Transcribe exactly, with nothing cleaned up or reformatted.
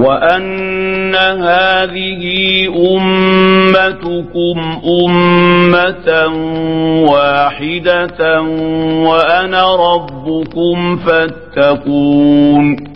وأن هذه أمتكم أمة واحدة وأنا ربكم فاتقون